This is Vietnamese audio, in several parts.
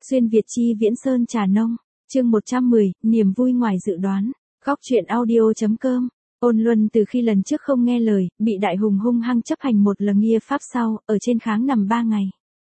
Xuyên Việt chi Viễn Sơn Trà Nông, chương 110, niềm vui ngoài dự đoán, góc truyện audio.com. Ôn Luân từ khi lần trước không nghe lời, bị Đại Hùng hung hăng chấp hành một lần nghia pháp sau, ở trên kháng nằm 3 ngày.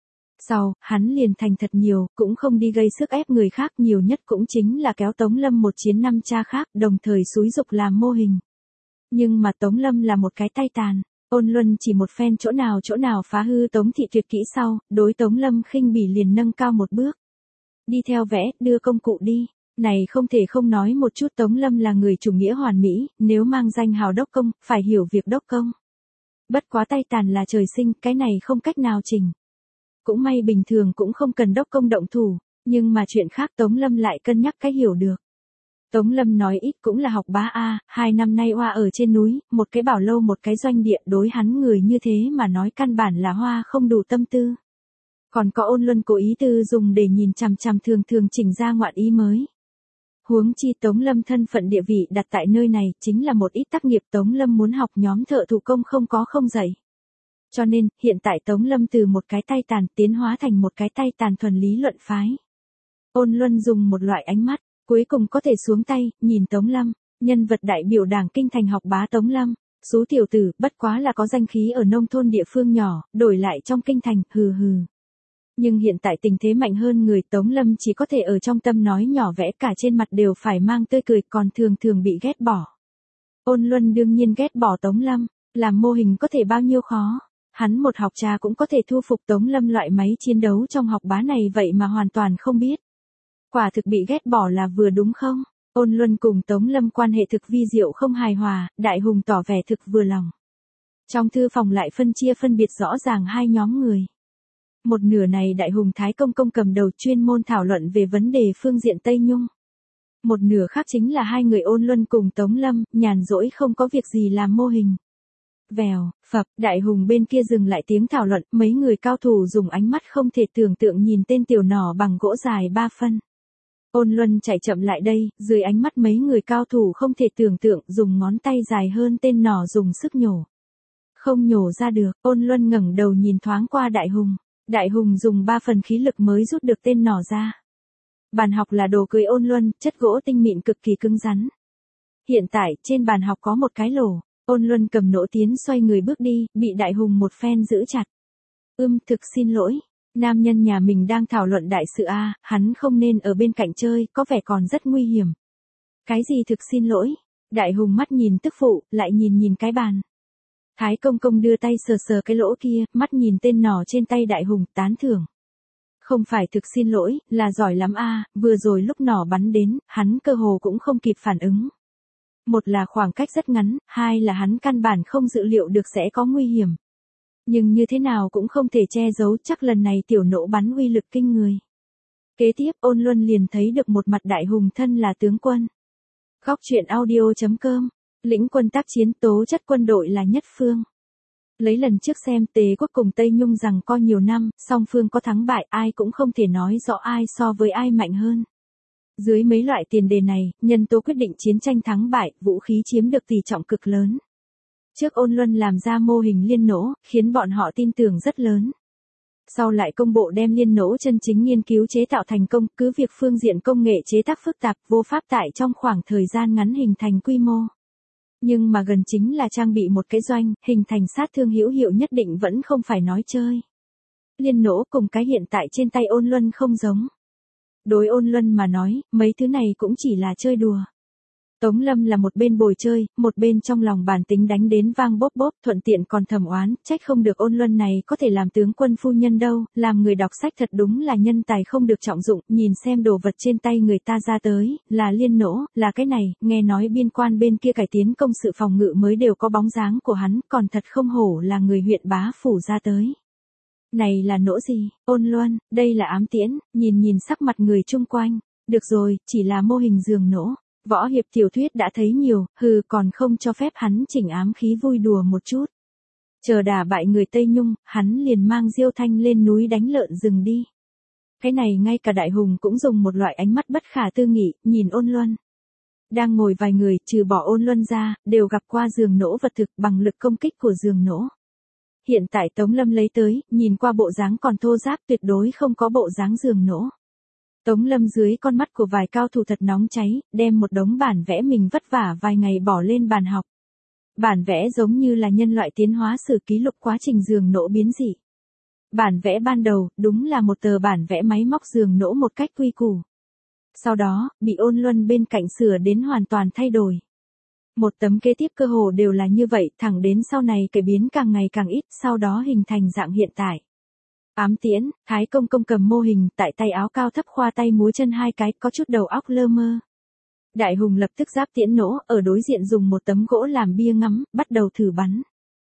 Sau, hắn liền thành thật nhiều, cũng không đi gây sức ép người khác, nhiều nhất cũng chính là kéo Tống Lâm một chiến 5 cha khác, đồng thời xúi giục làm mô hình. Nhưng mà Tống Lâm là một cái tay tàn, Ôn Luân chỉ một phen chỗ nào phá hư Tống thị tuyệt kỹ sau, đối Tống Lâm khinh bỉ liền nâng cao một bước. Đi theo vẽ, đưa công cụ đi. Này không thể không nói một chút, Tống Lâm là người chủ nghĩa hoàn mỹ, nếu mang danh hào đốc công, phải hiểu việc đốc công. Bất quá tay tàn là trời sinh, cái này không cách nào chỉnh. Cũng may bình thường cũng không cần đốc công động thủ, nhưng mà chuyện khác Tống Lâm lại cân nhắc cái hiểu được. Tống Lâm nói ít cũng là học bá A, 2 năm nay oa ở trên núi, một cái bảo lâu một cái doanh địa, đối hắn người như thế mà nói căn bản là hoa không đủ tâm tư. Còn có Ôn Luân cố ý tư dùng để nhìn chằm chằm thường chỉnh ra ngoạn ý mới. Huống chi Tống Lâm thân phận địa vị đặt tại nơi này, chính là một ít tác nghiệp Tống Lâm muốn học nhóm thợ thủ công không dạy. Cho nên, hiện tại Tống Lâm từ một cái tay tàn tiến hóa thành một cái tay tàn thuần lý luận phái. Ôn Luân dùng một loại ánh mắt, cuối cùng có thể xuống tay, nhìn Tống Lâm, nhân vật đại biểu Đảng Kinh Thành học bá Tống Lâm, số tiểu tử, bất quá là có danh khí ở nông thôn địa phương nhỏ, đổi lại trong kinh thành, hừ. Nhưng hiện tại tình thế mạnh hơn người, Tống Lâm chỉ có thể ở trong tâm nói nhỏ vẽ, cả trên mặt đều phải mang tươi cười, còn thường bị ghét bỏ. Ôn Luân đương nhiên ghét bỏ Tống Lâm, làm mô hình có thể bao nhiêu khó. Hắn một học trà cũng có thể thu phục Tống Lâm loại máy chiến đấu trong học bá này, vậy mà hoàn toàn không biết. Quả thực bị ghét bỏ là vừa đúng không? Ôn Luân cùng Tống Lâm quan hệ thực vi diệu không hài hòa, Đại Hùng tỏ vẻ thực vừa lòng. Trong thư phòng lại phân biệt rõ ràng hai nhóm người. Một nửa này Đại Hùng Thái Công cầm đầu chuyên môn thảo luận về vấn đề phương diện Tây Nhung. Một nửa khác chính là hai người Ôn Luân cùng Tống Lâm, nhàn rỗi không có việc gì làm mô hình. Vèo, phập, Đại Hùng bên kia dừng lại tiếng thảo luận, mấy người cao thủ dùng ánh mắt không thể tưởng tượng nhìn tên tiểu nỏ bằng gỗ dài 3 phân. Ôn Luân chạy chậm lại đây, dưới ánh mắt mấy người cao thủ không thể tưởng tượng, dùng ngón tay dài hơn tên nỏ dùng sức nhổ. Không nhổ ra được, Ôn Luân ngẩng đầu nhìn thoáng qua Đại Hùng. Đại Hùng dùng 3 phần khí lực mới rút được tên nỏ ra. Bàn học là đồ cưới Ôn Luân, chất gỗ tinh mịn cực kỳ cứng rắn. Hiện tại, trên bàn học có một cái lỗ. Ôn Luân cầm nỗ tiến xoay người bước đi, bị Đại Hùng một phen giữ chặt. Thực xin lỗi. Nam nhân nhà mình đang thảo luận đại sự A, hắn không nên ở bên cạnh chơi, có vẻ còn rất nguy hiểm. Cái gì thực xin lỗi? Đại Hùng mắt nhìn tức phụ, lại nhìn cái bàn. Thái Công đưa tay sờ cái lỗ kia, mắt nhìn tên nỏ trên tay Đại Hùng, tán thưởng. Không phải thực xin lỗi, là giỏi lắm A, vừa rồi lúc nỏ bắn đến, hắn cơ hồ cũng không kịp phản ứng. Một là khoảng cách rất ngắn, hai là hắn căn bản không dự liệu được sẽ có nguy hiểm. Nhưng như thế nào cũng không thể che giấu, chắc lần này tiểu nỗ bắn uy lực kinh người. Kế tiếp Ôn Luân liền thấy được một mặt Đại Hùng thân là tướng quân. Góc truyện audio.com, lĩnh quân tác chiến, tố chất quân đội là nhất phương. Lấy lần trước xem Tề quốc cùng Tây Nhung rằng co nhiều năm, song phương có thắng bại, ai cũng không thể nói rõ ai so với ai mạnh hơn. Dưới mấy loại tiền đề này, nhân tố quyết định chiến tranh thắng bại, vũ khí chiếm được tỷ trọng cực lớn. Trước Ôn Luân làm ra mô hình liên nỗ, khiến bọn họ tin tưởng rất lớn. Sau lại công bộ đem liên nỗ chân chính nghiên cứu chế tạo thành công, cứ việc phương diện công nghệ chế tác phức tạp, vô pháp tại trong khoảng thời gian ngắn hình thành quy mô. Nhưng mà gần chính là trang bị một cái doanh, hình thành sát thương hữu hiệu nhất định vẫn không phải nói chơi. Liên nỗ cùng cái hiện tại trên tay Ôn Luân không giống. Đối Ôn Luân mà nói, mấy thứ này cũng chỉ là chơi đùa. Tống Lâm là một bên bồi chơi, một bên trong lòng bản tính đánh đến vang bốp, thuận tiện còn thầm oán, trách không được Ôn Luân này có thể làm tướng quân phu nhân đâu, làm người đọc sách thật đúng là nhân tài không được trọng dụng, nhìn xem đồ vật trên tay người ta ra tới, là liên nỗ, là cái này, nghe nói biên quan bên kia cải tiến công sự phòng ngự mới đều có bóng dáng của hắn, còn thật không hổ là người huyện bá phủ ra tới. Này là nỗ gì, Ôn Luân, đây là ám tiễn, nhìn sắc mặt người chung quanh, được rồi, chỉ là mô hình giường nỗ. Võ hiệp tiểu thuyết đã thấy nhiều, còn không cho phép hắn chỉnh ám khí vui đùa một chút. Chờ đả bại người Tây Nhung, hắn liền mang Diêu Thanh lên núi đánh lợn rừng đi. Cái này ngay cả Đại Hùng cũng dùng một loại ánh mắt bất khả tư nghị, nhìn Ôn Luân. Đang ngồi vài người, trừ bỏ Ôn Luân ra, đều gặp qua giường nỗ vật thực bằng lực công kích của giường nỗ. Hiện tại Tống Lâm lấy tới, nhìn qua bộ dáng còn thô ráp, tuyệt đối không có bộ dáng giường nỗ. Tống Lâm dưới con mắt của vài cao thủ thật nóng cháy, đem một đống bản vẽ mình vất vả vài ngày bỏ lên bàn học. Bản vẽ giống như là nhân loại tiến hóa sử ký lục quá trình giường nỗ biến dị. Bản vẽ ban đầu, đúng là một tờ bản vẽ máy móc giường nỗ một cách quy củ. Sau đó, bị Ôn Luân bên cạnh sửa đến hoàn toàn thay đổi. Một tấm kế tiếp cơ hồ đều là như vậy, thẳng đến sau này cải biến càng ngày càng ít, sau đó hình thành dạng hiện tại. Ám Tiễn, Thái Công Công cầm mô hình, tại tay áo cao thấp khoa tay múa chân hai cái, có chút đầu óc lơ mơ. Đại Hùng lập tức giáp tiễn nỗ, ở đối diện dùng một tấm gỗ làm bia ngắm, bắt đầu thử bắn.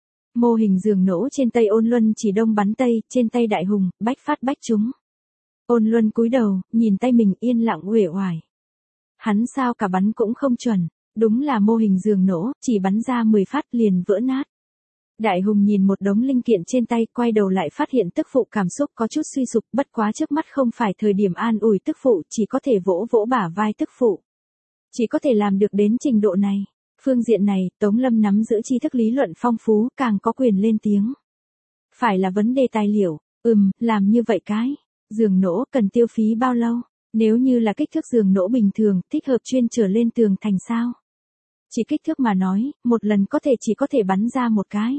Mô hình giường nỗ trên tay Ôn Luân chỉ đông bắn tây, trên tay Đại Hùng, bách phát bách trúng. Ôn Luân cúi đầu, nhìn tay mình yên lặng uể oải. Hắn sao cả bắn cũng không chuẩn, đúng là mô hình giường nỗ, chỉ bắn ra 10 phát liền vỡ nát. Đại Hùng nhìn một đống linh kiện trên tay, quay đầu lại phát hiện tức phụ cảm xúc có chút suy sụp, bất quá trước mắt không phải thời điểm an ủi tức phụ, chỉ có thể vỗ vỗ bả vai tức phụ. Chỉ có thể làm được đến trình độ này. Phương diện này, Tống Lâm nắm giữ tri thức lý luận phong phú, càng có quyền lên tiếng. Phải là vấn đề tài liệu, làm như vậy cái. Giường nỗ cần tiêu phí bao lâu? Nếu như là kích thước giường nỗ bình thường, thích hợp chuyên trở lên tường thành sao? Chỉ kích thước mà nói, một lần chỉ có thể bắn ra một cái.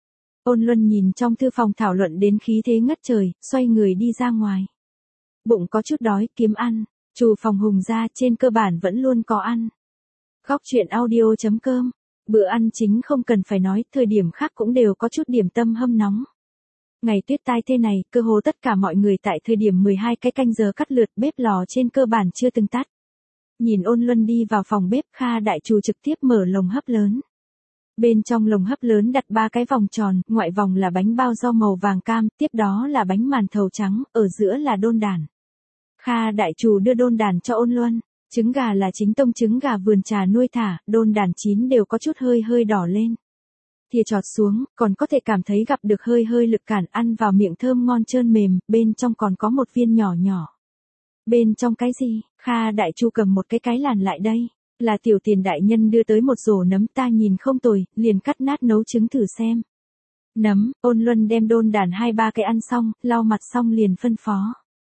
Ôn Luân nhìn trong thư phòng thảo luận đến khí thế ngất trời, xoay người đi ra ngoài. Bụng có chút đói, kiếm ăn. Trù phòng Hùng ra trên cơ bản vẫn luôn có ăn. Góc chuyện audio.com. Bữa ăn chính không cần phải nói, thời điểm khác cũng đều có chút điểm tâm hâm nóng. Ngày tuyết tai thế này, cơ hồ tất cả mọi người tại thời điểm 12 cái canh giờ cắt lượt, bếp lò trên cơ bản chưa từng tắt. Nhìn Ôn Luân đi vào phòng bếp, Kha đại trù trực tiếp mở lồng hấp lớn. Bên trong lồng hấp lớn đặt 3 cái vòng tròn, ngoại vòng là bánh bao rau màu vàng cam, tiếp đó là bánh màn thầu trắng, ở giữa là đôn đản. Kha đại trù đưa đôn đản cho Ôn Luân, trứng gà là chính tông trứng gà vườn trà nuôi thả, đôn đản chín đều có chút hơi đỏ lên. Thìa chọt xuống, còn có thể cảm thấy gặp được hơi lực cản, ăn vào miệng thơm ngon trơn mềm, bên trong còn có một viên nhỏ nhỏ. Bên trong cái gì? Kha đại chu cầm một cái làn lại đây. Là Tiểu Tiền đại nhân đưa tới một rổ nấm, ta nhìn không tồi, liền cắt nát nấu trứng thử xem. Nấm, Ôn Luân đem đôn đản 2-3 cái ăn xong, lau mặt xong liền phân phó.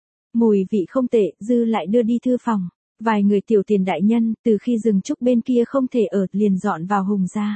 Mùi vị không tệ, dư lại đưa đi thư phòng. Vài người Tiểu Tiền đại nhân, từ khi rừng trúc bên kia không thể ở, liền dọn vào Hùng gia.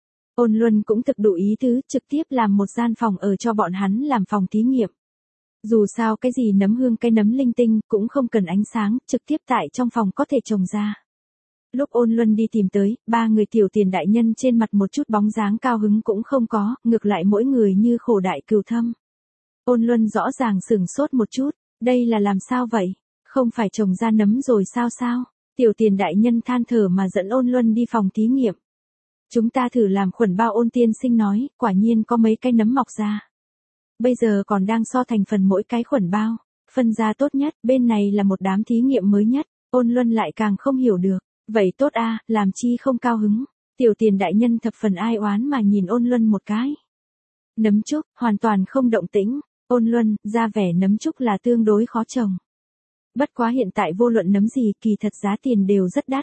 Ôn Luân cũng thực đủ ý tứ, trực tiếp làm một gian phòng ở cho bọn hắn làm phòng thí nghiệm. Dù sao cái gì nấm hương cái nấm linh tinh, cũng không cần ánh sáng, trực tiếp tại trong phòng có thể trồng ra. Lúc Ôn Luân đi tìm tới, 3 người Tiểu Tiền đại nhân trên mặt một chút bóng dáng cao hứng cũng không có, ngược lại mỗi người như khổ đại cừu thâm. Ôn Luân rõ ràng sửng sốt một chút, đây là làm sao vậy? Không phải trồng ra nấm rồi sao? Tiểu Tiền đại nhân than thở mà dẫn Ôn Luân đi phòng thí nghiệm. Chúng ta thử làm khuẩn bao, Ôn tiên sinh nói, quả nhiên có mấy cái nấm mọc ra. Bây giờ còn đang so thành phần mỗi cái khuẩn bao, phân ra tốt nhất, bên này là một đám thí nghiệm mới nhất, Ôn Luân lại càng không hiểu được. Vậy tốt a, làm chi không cao hứng. Tiểu Tiền đại nhân thập phần ai oán mà nhìn Ôn Luân một cái. Nấm trúc, hoàn toàn không động tĩnh. Ôn Luân, ra vẻ nấm trúc là tương đối khó trồng. Bất quá hiện tại vô luận nấm gì, kỳ thật giá tiền đều rất đắt.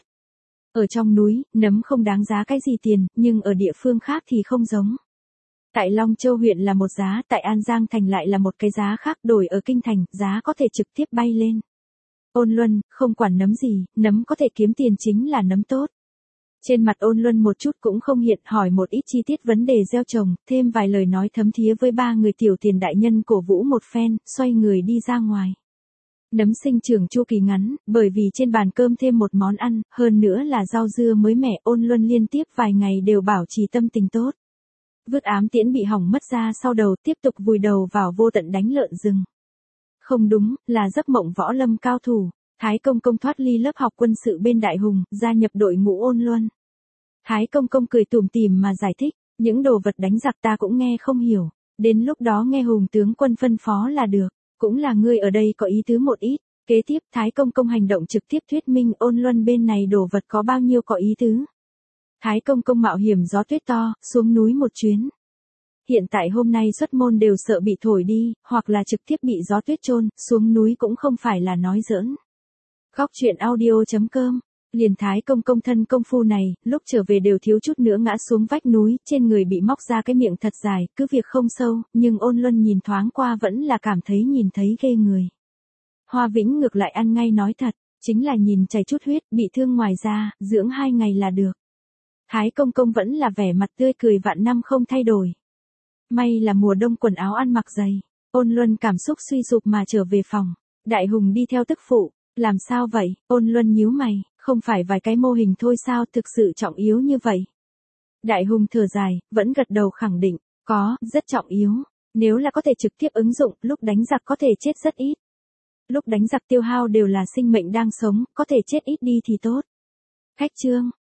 Ở trong núi, nấm không đáng giá cái gì tiền, nhưng ở địa phương khác thì không giống. Tại Long Châu huyện là một giá, tại An Giang thành lại là một cái giá khác, đổi ở kinh thành, giá có thể trực tiếp bay lên. Ôn Luân, không quản nấm gì, nấm có thể kiếm tiền chính là nấm tốt. Trên mặt Ôn Luân một chút cũng không hiện, hỏi một ít chi tiết vấn đề gieo trồng, thêm vài lời nói thấm thía với 3 người Tiểu Tiền đại nhân cổ vũ một phen, xoay người đi ra ngoài. Nấm sinh trưởng chu kỳ ngắn, bởi vì trên bàn cơm thêm một món ăn, hơn nữa là rau dưa mới mẻ, Ôn Luân liên tiếp vài ngày đều bảo trì tâm tình tốt. Vứt ám tiễn bị hỏng mất ra sau đầu, tiếp tục vùi đầu vào vô tận đánh lợn rừng. Không đúng, là giấc mộng võ lâm cao thủ. Thái Công Công thoát ly lớp học quân sự bên Đại Hùng, gia nhập đội ngũ Ôn Luân. Thái Công Công cười tủm tỉm mà giải thích, những đồ vật đánh giặc ta cũng nghe không hiểu, đến lúc đó nghe Hùng tướng quân phân phó là được, cũng là ngươi ở đây có ý tứ một ít. Kế tiếp, Thái Công Công hành động trực tiếp thuyết minh Ôn Luân bên này đồ vật có bao nhiêu có ý tứ. Thái Công Công mạo hiểm gió tuyết to, xuống núi một chuyến. Hiện tại hôm nay xuất môn đều sợ bị thổi đi, hoặc là trực tiếp bị gió tuyết chôn, xuống núi cũng không phải là nói giỡn. Góc chuyện audio.com. Liền Thái Công Công thân công phu này, lúc trở về đều thiếu chút nữa ngã xuống vách núi, trên người bị móc ra cái miệng thật dài, cứ việc không sâu, nhưng Ôn Luân nhìn thoáng qua vẫn là cảm thấy nhìn thấy ghê người. Hoa Vĩnh ngược lại ăn ngay nói thật, chính là nhìn chảy chút huyết, bị thương ngoài da, dưỡng 2 ngày là được. Thái công công vẫn là vẻ mặt tươi cười vạn năm không thay đổi. May là mùa đông quần áo ăn mặc dày. Ôn Luân cảm xúc suy sụp mà trở về phòng. Đại Hùng đi theo tức phụ. Làm sao vậy? Ôn Luân nhíu mày, không phải vài cái mô hình thôi sao, thực sự trọng yếu như vậy? Đại Hùng thở dài, vẫn gật đầu khẳng định, có, rất trọng yếu. Nếu là có thể trực tiếp ứng dụng, lúc đánh giặc có thể chết rất ít. Lúc đánh giặc tiêu hao đều là sinh mệnh đang sống, có thể chết ít đi thì tốt. Khách trương.